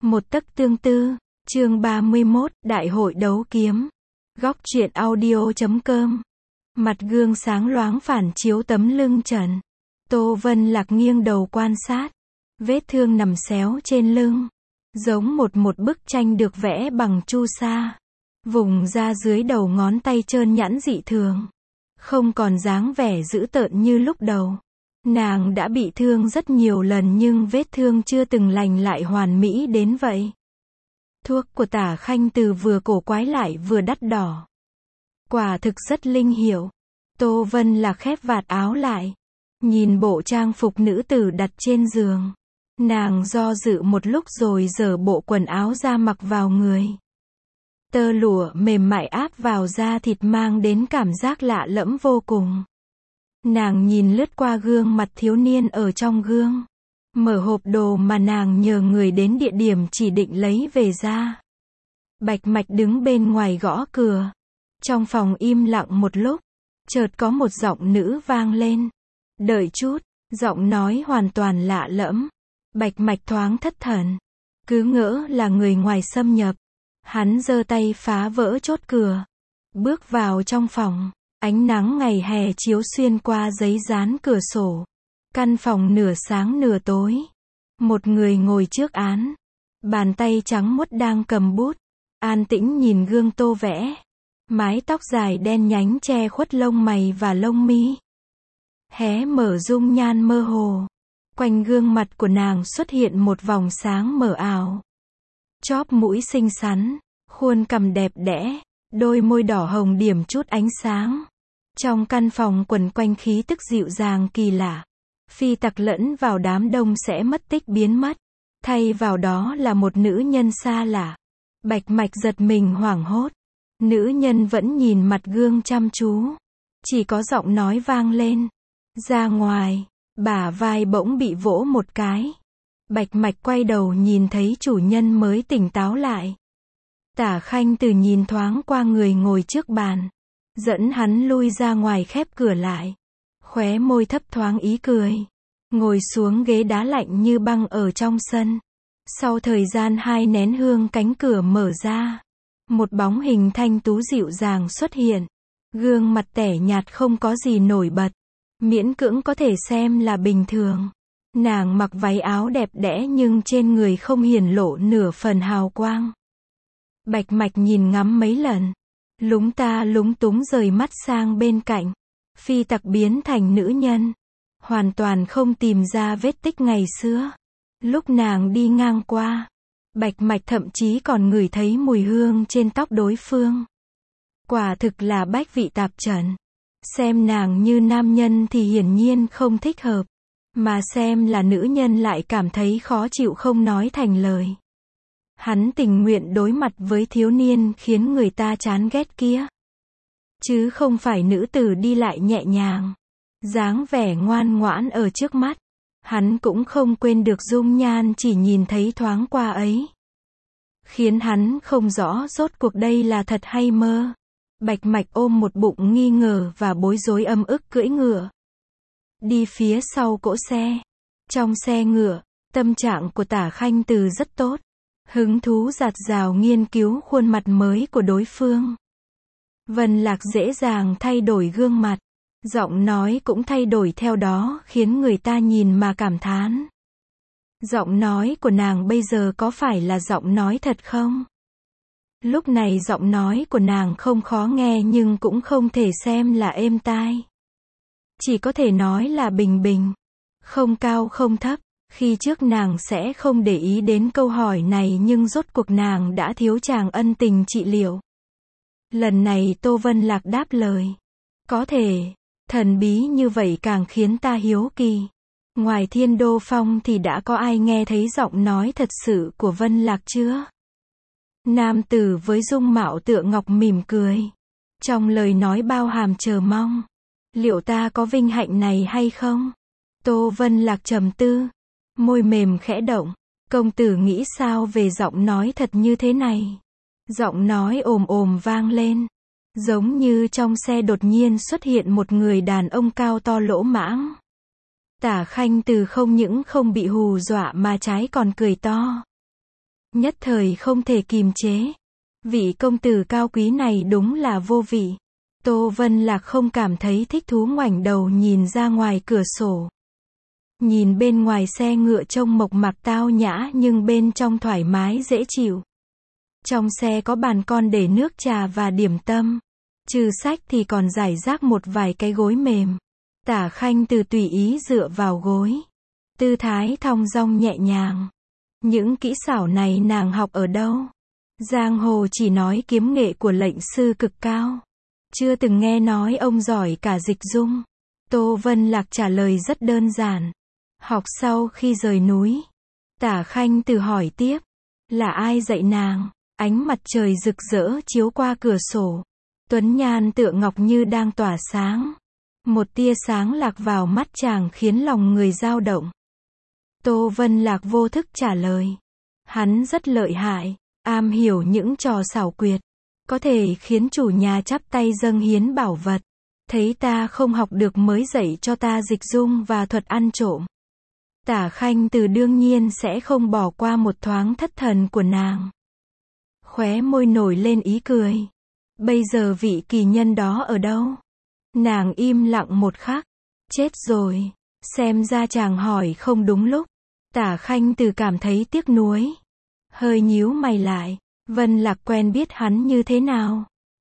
Một tấc tương tư, chương 31, Đại hội đấu kiếm. Góc truyện audio.com. Mặt gương sáng loáng phản chiếu tấm lưng trần. Tô Vân Lạc nghiêng đầu quan sát. Vết thương nằm xéo trên lưng. Giống một bức tranh được vẽ bằng chu sa. Vùng da dưới đầu ngón tay trơn nhẵn dị thường. Không còn dáng vẻ dữ tợn như lúc đầu. Nàng đã bị thương rất nhiều lần nhưng vết thương chưa từng lành lại hoàn mỹ đến vậy. Thuốc của Tả Khanh Từ vừa cổ quái lại vừa đắt đỏ. Quả thực rất linh hiệu. Tô Vân Lạc khép vạt áo lại. Nhìn bộ trang phục nữ tử đặt trên giường. Nàng do dự một lúc rồi giở bộ quần áo ra mặc vào người. Tơ lụa mềm mại áp vào da thịt mang đến cảm giác lạ lẫm vô cùng. Nàng nhìn lướt qua gương mặt thiếu niên ở trong gương. Mở hộp đồ mà nàng nhờ người đến địa điểm chỉ định lấy về ra. Bạch Mạch đứng bên ngoài gõ cửa. Trong phòng im lặng một lúc. Chợt có một giọng nữ vang lên. Đợi chút, giọng nói hoàn toàn lạ lẫm. Bạch Mạch thoáng thất thần. Cứ ngỡ là người ngoài xâm nhập. Hắn giơ tay phá vỡ chốt cửa. Bước vào trong phòng. Ánh nắng ngày hè chiếu xuyên qua giấy dán cửa sổ. Căn phòng nửa sáng nửa tối. Một người ngồi trước án. Bàn tay trắng muốt đang cầm bút. An tĩnh nhìn gương tô vẽ. Mái tóc dài đen nhánh che khuất lông mày và lông mi. Hé mở dung nhan mơ hồ. Quanh gương mặt của nàng xuất hiện một vòng sáng mờ ảo. Chóp mũi xinh xắn. Khuôn cằm đẹp đẽ. Đôi môi đỏ hồng điểm chút ánh sáng. Trong căn phòng quần quanh khí tức dịu dàng kỳ lạ. Phi tặc lẫn vào đám đông sẽ mất tích biến mất. Thay vào đó là một nữ nhân xa lạ. Bạch Mạch giật mình hoảng hốt. Nữ nhân vẫn nhìn mặt gương chăm chú. Chỉ có giọng nói vang lên. Ra ngoài, bả vai bỗng bị vỗ một cái. Bạch Mạch quay đầu nhìn thấy chủ nhân mới tỉnh táo lại. Tả Khanh Từ nhìn thoáng qua người ngồi trước bàn. Dẫn hắn lui ra ngoài khép cửa lại. Khóe môi thấp thoáng ý cười. Ngồi xuống ghế đá lạnh như băng ở trong sân. Sau thời gian 2 nén hương cánh cửa mở ra. Một bóng hình thanh tú dịu dàng xuất hiện. Gương mặt tẻ nhạt không có gì nổi bật. Miễn cưỡng có thể xem là bình thường. Nàng mặc váy áo đẹp đẽ nhưng trên người không hiển lộ nửa phần hào quang. Bạch Mạch nhìn ngắm mấy lần. Lúng ta lúng túng rời mắt sang bên cạnh. Phi tặc biến thành nữ nhân. Hoàn toàn không tìm ra vết tích ngày xưa. Lúc nàng đi ngang qua. Bạch Mạch thậm chí còn ngửi thấy mùi hương trên tóc đối phương. Quả thực là bách vị tạp trần. Xem nàng như nam nhân thì hiển nhiên không thích hợp. Mà xem là nữ nhân lại cảm thấy khó chịu không nói thành lời. Hắn tình nguyện đối mặt với thiếu niên khiến người ta chán ghét kia. Chứ không phải nữ tử đi lại nhẹ nhàng. Dáng vẻ ngoan ngoãn ở trước mắt. Hắn cũng không quên được dung nhan chỉ nhìn thấy thoáng qua ấy. Khiến hắn không rõ rốt cuộc đây là thật hay mơ. Bạch Mạch ôm một bụng nghi ngờ và bối rối âm ức cưỡi ngựa. Đi phía sau cỗ xe. Trong xe ngựa, tâm trạng của Tả Khanh Từ rất tốt. Hứng thú dạt dào nghiên cứu khuôn mặt mới của đối phương. Vân Lạc dễ dàng thay đổi gương mặt. Giọng nói cũng thay đổi theo đó khiến người ta nhìn mà cảm thán. Giọng nói của nàng bây giờ có phải là giọng nói thật không? Lúc này giọng nói của nàng không khó nghe nhưng cũng không thể xem là êm tai. Chỉ có thể nói là bình bình. Không cao không thấp. Khi trước nàng sẽ không để ý đến câu hỏi này nhưng rốt cuộc nàng đã thiếu chàng ân tình trị liệu. Lần này Tô Vân Lạc đáp lời. Có thể, thần bí như vậy càng khiến ta hiếu kỳ. Ngoài Thiên Đô Phong thì đã có ai nghe thấy giọng nói thật sự của Vân Lạc chưa? Nam tử với dung mạo tựa ngọc mỉm cười. Trong lời nói bao hàm chờ mong. Liệu ta có vinh hạnh này hay không? Tô Vân Lạc trầm tư. Môi mềm khẽ động. Công tử nghĩ sao về giọng nói thật như thế này? Giọng nói ồm ồm vang lên. Giống như trong xe đột nhiên xuất hiện một người đàn ông cao to lỗ mãng. Tả Khanh Từ không những không bị hù dọa mà trái còn cười to. nhất thời không thể kìm chế. Vị công tử cao quý này đúng là vô vị. Tô Vân Lạc không cảm thấy thích thú, ngoảnh đầu nhìn ra ngoài cửa sổ. Nhìn bên ngoài xe ngựa trông mộc mạc tao nhã nhưng bên trong thoải mái dễ chịu. Trong xe có bàn con để nước trà và điểm tâm. Trừ sách thì còn rải rác một vài cái gối mềm. Tả Khanh Từ tùy ý dựa vào gối. Tư thái thong dong nhẹ nhàng. Những kỹ xảo này nàng học ở đâu? Giang hồ chỉ nói kiếm nghệ của lệnh sư cực cao. Chưa từng nghe nói ông giỏi cả dịch dung. Tô Vân Lạc trả lời rất đơn giản. Học sau khi rời núi. Tả Khanh Từ hỏi tiếp. Là ai dạy nàng? Ánh mặt trời rực rỡ chiếu qua cửa sổ. Tuấn nhan tựa ngọc như đang tỏa sáng. Một tia sáng lạc vào mắt chàng khiến lòng người dao động. Tô Vân Lạc vô thức trả lời. Hắn rất lợi hại, am hiểu những trò xảo quyệt. Có thể khiến chủ nhà chắp tay dâng hiến bảo vật. Thấy ta không học được mới dạy cho ta dịch dung và thuật ăn trộm. Tả Khanh Từ đương nhiên sẽ không bỏ qua một thoáng thất thần của nàng. Khóe môi nổi lên ý cười. Bây giờ vị kỳ nhân đó ở đâu? Nàng im lặng một khắc. Chết rồi. Xem ra chàng hỏi không đúng lúc. Tả Khanh Từ cảm thấy tiếc nuối. Hơi nhíu mày lại. Vân Lạc quen biết hắn như thế nào?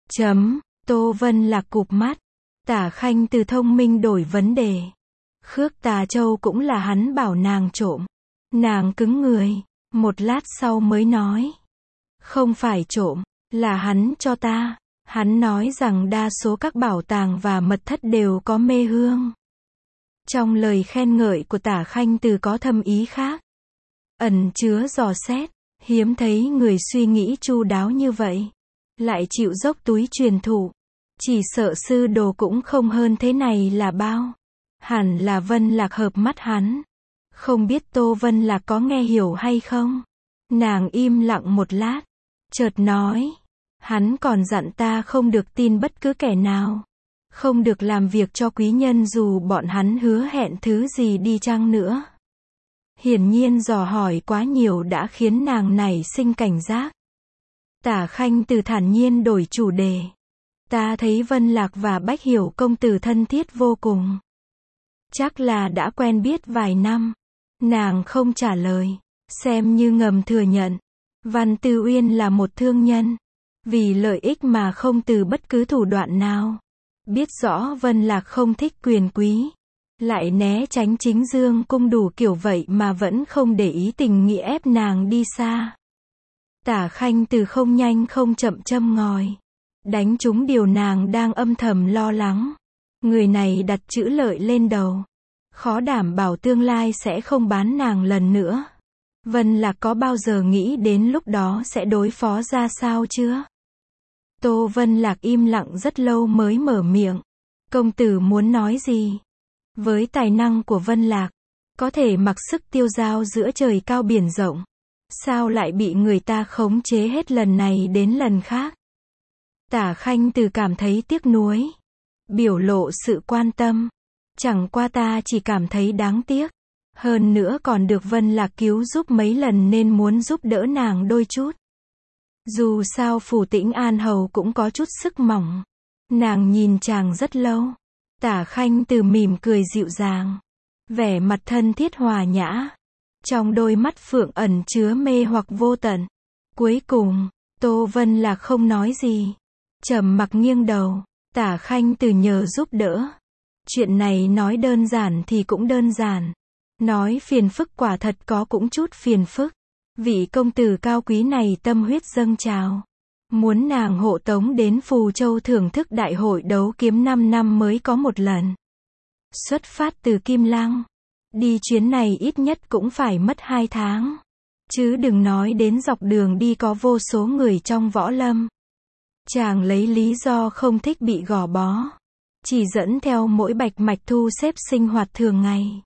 Tô Vân Lạc cụp mắt. Tả Khanh Từ thông minh đổi vấn đề. Khước Tà Châu cũng là hắn bảo nàng trộm. Nàng cứng người. Một lát sau mới nói. Không phải trộm, là hắn cho ta. Hắn nói rằng đa số các bảo tàng và mật thất đều có mê hương. Trong lời khen ngợi của Tả Khanh Từ có thâm ý khác. Ẩn chứa dò xét. Hiếm thấy người suy nghĩ chu đáo như vậy. Lại chịu dốc túi truyền thụ. Chỉ sợ sư đồ cũng không hơn thế này là bao. Hẳn là Vân Lạc hợp mắt hắn. Không biết Tô Vân Lạc có nghe hiểu hay không? Nàng im lặng một lát. Chợt nói. Hắn còn dặn ta không được tin bất cứ kẻ nào. Không được làm việc cho quý nhân dù bọn hắn hứa hẹn thứ gì đi chăng nữa. Hiển nhiên dò hỏi quá nhiều đã khiến nàng nảy sinh cảnh giác. Tả Khanh Từ thản nhiên đổi chủ đề. Ta thấy Vân Lạc và Bách Hiểu công tử thân thiết vô cùng. Chắc là đã quen biết vài năm. Nàng không trả lời. Xem như ngầm thừa nhận. Văn Tư Uyên là một thương nhân. Vì lợi ích mà không từ bất cứ thủ đoạn nào. Biết rõ Vân Lạc không thích quyền quý. Lại né tránh chính dương cung đủ kiểu vậy mà vẫn không để ý tình nghĩa ép nàng đi xa. Tả Khanh Từ không nhanh không chậm châm ngòi. Đánh trúng điều nàng đang âm thầm lo lắng. Người này đặt chữ lợi lên đầu. Khó đảm bảo tương lai sẽ không bán nàng lần nữa. Vân Lạc có bao giờ nghĩ đến lúc đó sẽ đối phó ra sao chưa? Tô Vân Lạc im lặng rất lâu mới mở miệng. Công tử muốn nói gì? Với tài năng của Vân Lạc, có thể mặc sức tiêu dao giữa trời cao biển rộng. Sao lại bị người ta khống chế hết lần này đến lần khác? Tả Khanh Từ cảm thấy tiếc nuối. Biểu lộ sự quan tâm. Chẳng qua ta chỉ cảm thấy đáng tiếc. Hơn nữa còn được Vân Lạc cứu giúp mấy lần nên muốn giúp đỡ nàng đôi chút. Dù sao Phủ Tĩnh An Hầu cũng có chút sức mỏng. Nàng nhìn chàng rất lâu. Tả Khanh Từ mỉm cười dịu dàng. Vẻ mặt thân thiết hòa nhã. Trong đôi mắt phượng ẩn chứa mê hoặc vô tận. Cuối cùng, Tô Vân Lạc không nói gì. Trầm mặc nghiêng đầu. Tả Khanh Từ nhờ giúp đỡ. Chuyện này nói đơn giản thì cũng đơn giản. Nói phiền phức quả thật có cũng chút phiền phức. Vị công tử cao quý này tâm huyết dâng trào. Muốn nàng hộ tống đến Phù Châu thưởng thức đại hội đấu kiếm 5 năm mới có một lần. Xuất phát từ Kim Lăng. Đi chuyến này ít nhất cũng phải mất 2 tháng. Chứ đừng nói đến dọc đường đi có vô số người trong võ lâm. Chàng lấy lý do không thích bị gò bó. Chỉ dẫn theo mỗi bạch mạch thu xếp sinh hoạt thường ngày.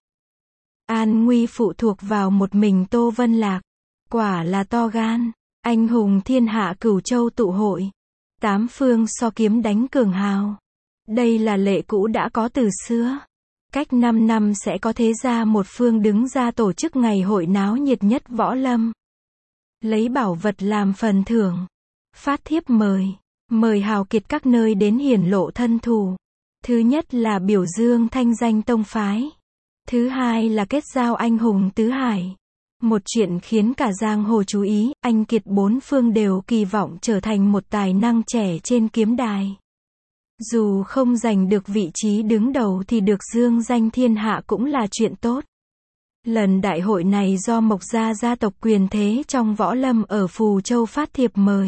An nguy phụ thuộc vào một mình Tô Vân Lạc. Quả là to gan. Anh hùng thiên hạ Cửu Châu tụ hội. 8 phương so kiếm đánh cường hào. Đây là lệ cũ đã có từ xưa. Cách 5 năm sẽ có thế gia một phương đứng ra tổ chức ngày hội náo nhiệt nhất võ lâm. lấy bảo vật làm phần thưởng. Phát thiếp mời hào kiệt các nơi đến hiển lộ thân thù. Thứ nhất là biểu dương thanh danh tông phái. Thứ hai là kết giao anh hùng tứ hải. Một chuyện khiến cả giang hồ chú ý, anh kiệt bốn phương đều kỳ vọng trở thành một tài năng trẻ trên kiếm đài. Dù không giành được vị trí đứng đầu thì được dương danh thiên hạ cũng là chuyện tốt. Lần đại hội này do Mộc Gia gia tộc quyền thế trong võ lâm ở Phù Châu phát thiệp mời.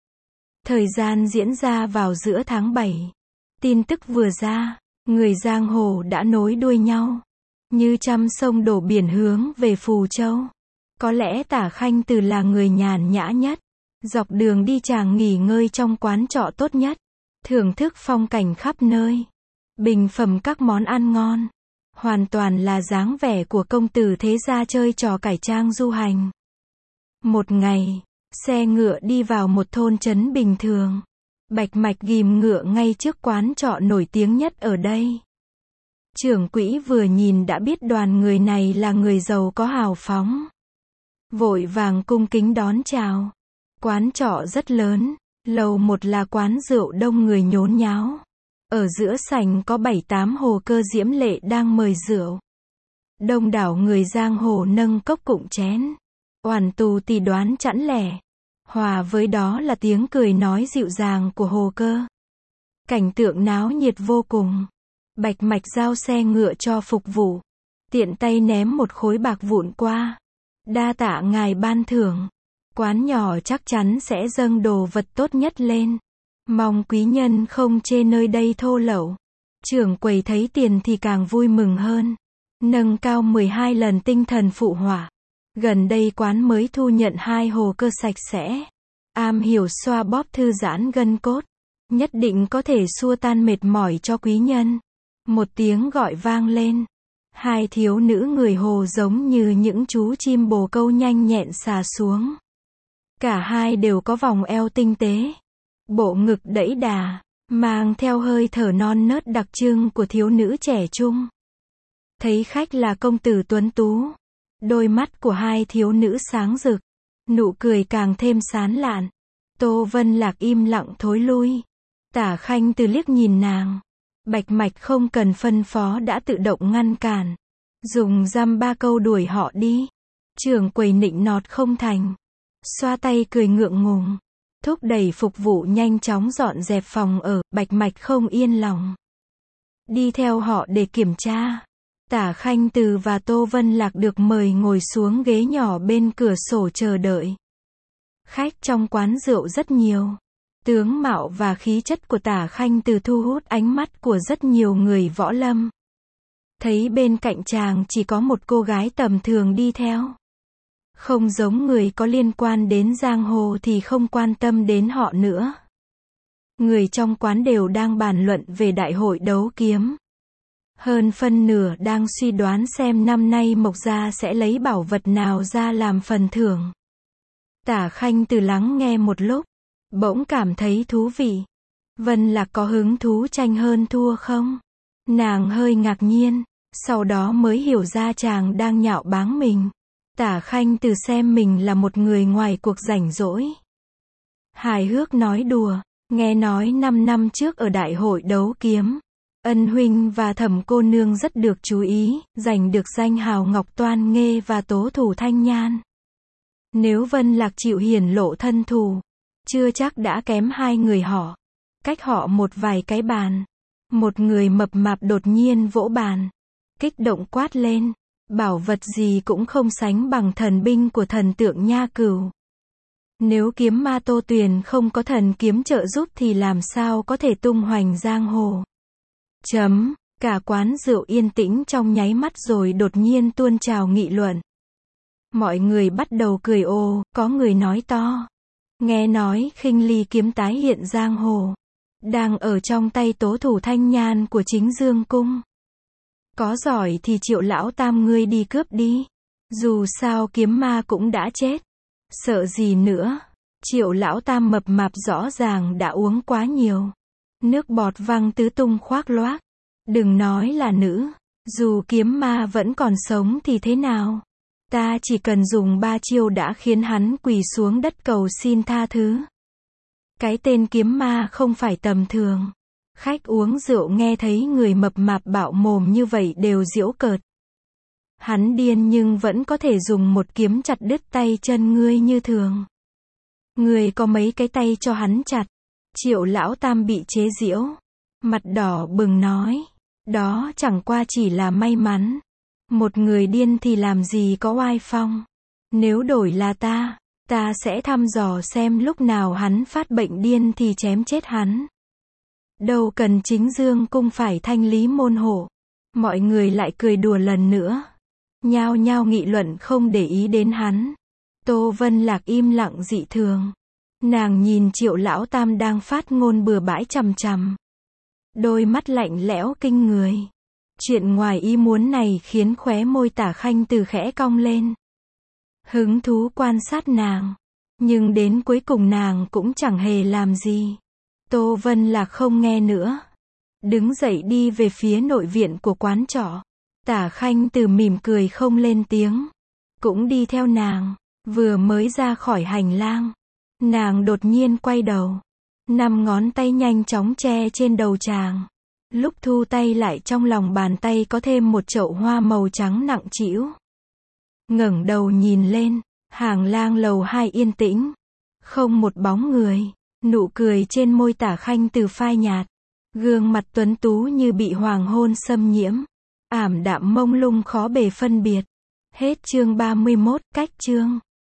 Thời gian diễn ra vào giữa tháng 7. Tin tức vừa ra, người giang hồ đã nối đuôi nhau. Như trăm sông đổ biển hướng về Phù Châu. Có lẽ Tả Khanh Từ là người nhàn nhã nhất. Dọc đường đi chàng nghỉ ngơi trong quán trọ tốt nhất. Thưởng thức phong cảnh khắp nơi. Bình phẩm các món ăn ngon. Hoàn toàn là dáng vẻ của công tử thế gia chơi trò cải trang du hành. Một ngày, xe ngựa đi vào một thôn trấn bình thường. Bạch Mạch ghim ngựa ngay trước quán trọ nổi tiếng nhất ở đây. Trưởng quỹ vừa nhìn đã biết đoàn người này là người giàu có hào phóng. Vội vàng cung kính đón chào. Quán trọ rất lớn, lầu một là quán rượu đông người nhốn nháo. Ở giữa sảnh có 7-8 hồ cơ diễm lệ đang mời rượu. Đông đảo người giang hồ nâng cốc cụng chén. Oản tù tì đoán chẵn lẻ. Hòa với đó là tiếng cười nói dịu dàng của hồ cơ. Cảnh tượng náo nhiệt vô cùng. Bạch Mạch giao xe ngựa cho phục vụ. Tiện tay ném một khối bạc vụn qua. Đa tạ ngài ban thưởng. Quán nhỏ chắc chắn sẽ dâng đồ vật tốt nhất lên. Mong quý nhân không chê nơi đây thô lậu. Trưởng quầy thấy tiền thì càng vui mừng hơn. Nâng cao 12 lần tinh thần phụ họa. Gần đây quán mới thu nhận 2 hồ cơ sạch sẽ. Am hiểu xoa bóp thư giãn gân cốt. Nhất định có thể xua tan mệt mỏi cho quý nhân. Một tiếng gọi vang lên. 2 thiếu nữ người hồ giống như những chú chim bồ câu nhanh nhẹn xà xuống. Cả hai đều có vòng eo tinh tế. Bộ ngực đẫy đà, mang theo hơi thở non nớt đặc trưng của thiếu nữ trẻ trung. Thấy khách là công tử tuấn tú. Đôi mắt của 2 thiếu nữ sáng rực. Nụ cười càng thêm sán lạn. Tô Vân Lạc im lặng thối lui. Tả Khanh Từ liếc nhìn nàng. Bạch Mạch không cần phân phó đã tự động ngăn cản. Dùng dăm ba câu đuổi họ đi. Trưởng quầy nịnh nọt không thành. Xoa tay cười ngượng ngùng. Thúc đẩy phục vụ nhanh chóng dọn dẹp phòng ở. Bạch Mạch không yên lòng. Đi theo họ để kiểm tra. Tả Khanh Từ và Tô Vân Lạc được mời ngồi xuống ghế nhỏ bên cửa sổ chờ đợi. Khách trong quán rượu rất nhiều. Tướng mạo và khí chất của Tả Khanh Từ thu hút ánh mắt của rất nhiều người võ lâm. Thấy bên cạnh chàng chỉ có một cô gái tầm thường đi theo. Không giống người có liên quan đến giang hồ thì không quan tâm đến họ nữa. Người trong quán đều đang bàn luận về đại hội đấu kiếm. Hơn phân nửa đang suy đoán xem năm nay Mộc Gia sẽ lấy bảo vật nào ra làm phần thưởng. Tả Khanh Từ lắng nghe một lúc, bỗng cảm thấy thú vị. Vân Lạc có hứng thú tranh hơn thua không? Nàng hơi ngạc nhiên, sau đó mới hiểu ra chàng đang nhạo báng mình. Tả Khanh Từ xem mình là một người ngoài cuộc rảnh rỗi. Hài hước nói đùa, nghe nói 5 năm trước ở đại hội đấu kiếm, Ân huynh và Thẩm cô nương rất được chú ý, giành được danh hào Ngọc Toan Nghê và tố thủ Thanh Nhan. Nếu Vân Lạc chịu hiển lộ thân thù, chưa chắc đã kém 2 người họ. Cách họ một vài cái bàn. Một người mập mạp đột nhiên vỗ bàn. Kích động quát lên. Bảo vật gì cũng không sánh bằng thần binh của thần tượng Nha Cửu. Nếu kiếm ma Tô Tuyền không có thần kiếm trợ giúp thì làm sao có thể tung hoành giang hồ. Cả quán rượu yên tĩnh trong nháy mắt rồi đột nhiên tuôn trào nghị luận. Mọi người bắt đầu cười ồ, có người nói to. Nghe nói khinh ly kiếm tái hiện giang hồ. Đang ở trong tay tố thủ Thanh Nhan của Chính Dương Cung. Có giỏi thì Triệu lão tam ngươi đi cướp đi. Dù sao kiếm ma cũng đã chết. Sợ gì nữa. Triệu lão tam mập mạp rõ ràng đã uống quá nhiều. Nước bọt văng tứ tung khoác loác. Đừng nói là nữ. Dù kiếm ma vẫn còn sống thì thế nào. Ta chỉ cần dùng 3 chiêu đã khiến hắn quỳ xuống đất cầu xin tha thứ. Cái tên kiếm ma không phải tầm thường. Khách uống rượu nghe thấy người mập mạp bạo mồm như vậy đều giễu cợt. Hắn điên nhưng vẫn có thể dùng một kiếm chặt đứt tay chân ngươi như thường. Ngươi có mấy cái tay cho hắn chặt. Triệu lão tam bị chế giễu. Mặt đỏ bừng nói. Đó chẳng qua chỉ là may mắn. Một người điên thì làm gì có oai phong. Nếu đổi là ta sẽ thăm dò xem lúc nào hắn phát bệnh điên thì chém chết hắn. Đâu cần chính dương cung phải thanh lý môn hộ. Mọi người lại cười đùa lần nữa. Nhao nhao nghị luận không để ý đến hắn. Tô Vân Lạc im lặng dị thường. Nàng nhìn Triệu lão tam đang phát ngôn bừa bãi chằm chằm. Đôi mắt lạnh lẽo kinh người. Chuyện ngoài ý muốn này khiến khóe môi Tả Khanh Từ khẽ cong lên. Hứng thú quan sát nàng. Nhưng đến cuối cùng nàng cũng chẳng hề làm gì. Tô Vân Lạc không nghe nữa. Đứng dậy đi về phía nội viện của quán trọ. Tả Khanh Từ mỉm cười không lên tiếng. Cũng đi theo nàng. Vừa mới ra khỏi hành lang. Nàng đột nhiên quay đầu. 5 ngón tay nhanh chóng che trên đầu chàng. Lúc thu tay lại trong lòng bàn tay có thêm một chậu hoa màu trắng nặng trĩu. Ngẩng đầu nhìn lên, hàng lang lầu 2 yên tĩnh. Không một bóng người, nụ cười trên môi Tả Khanh Từ phai nhạt. Gương mặt tuấn tú như bị hoàng hôn xâm nhiễm. Ảm đạm mông lung khó bề phân biệt. Hết chương 31, cách chương.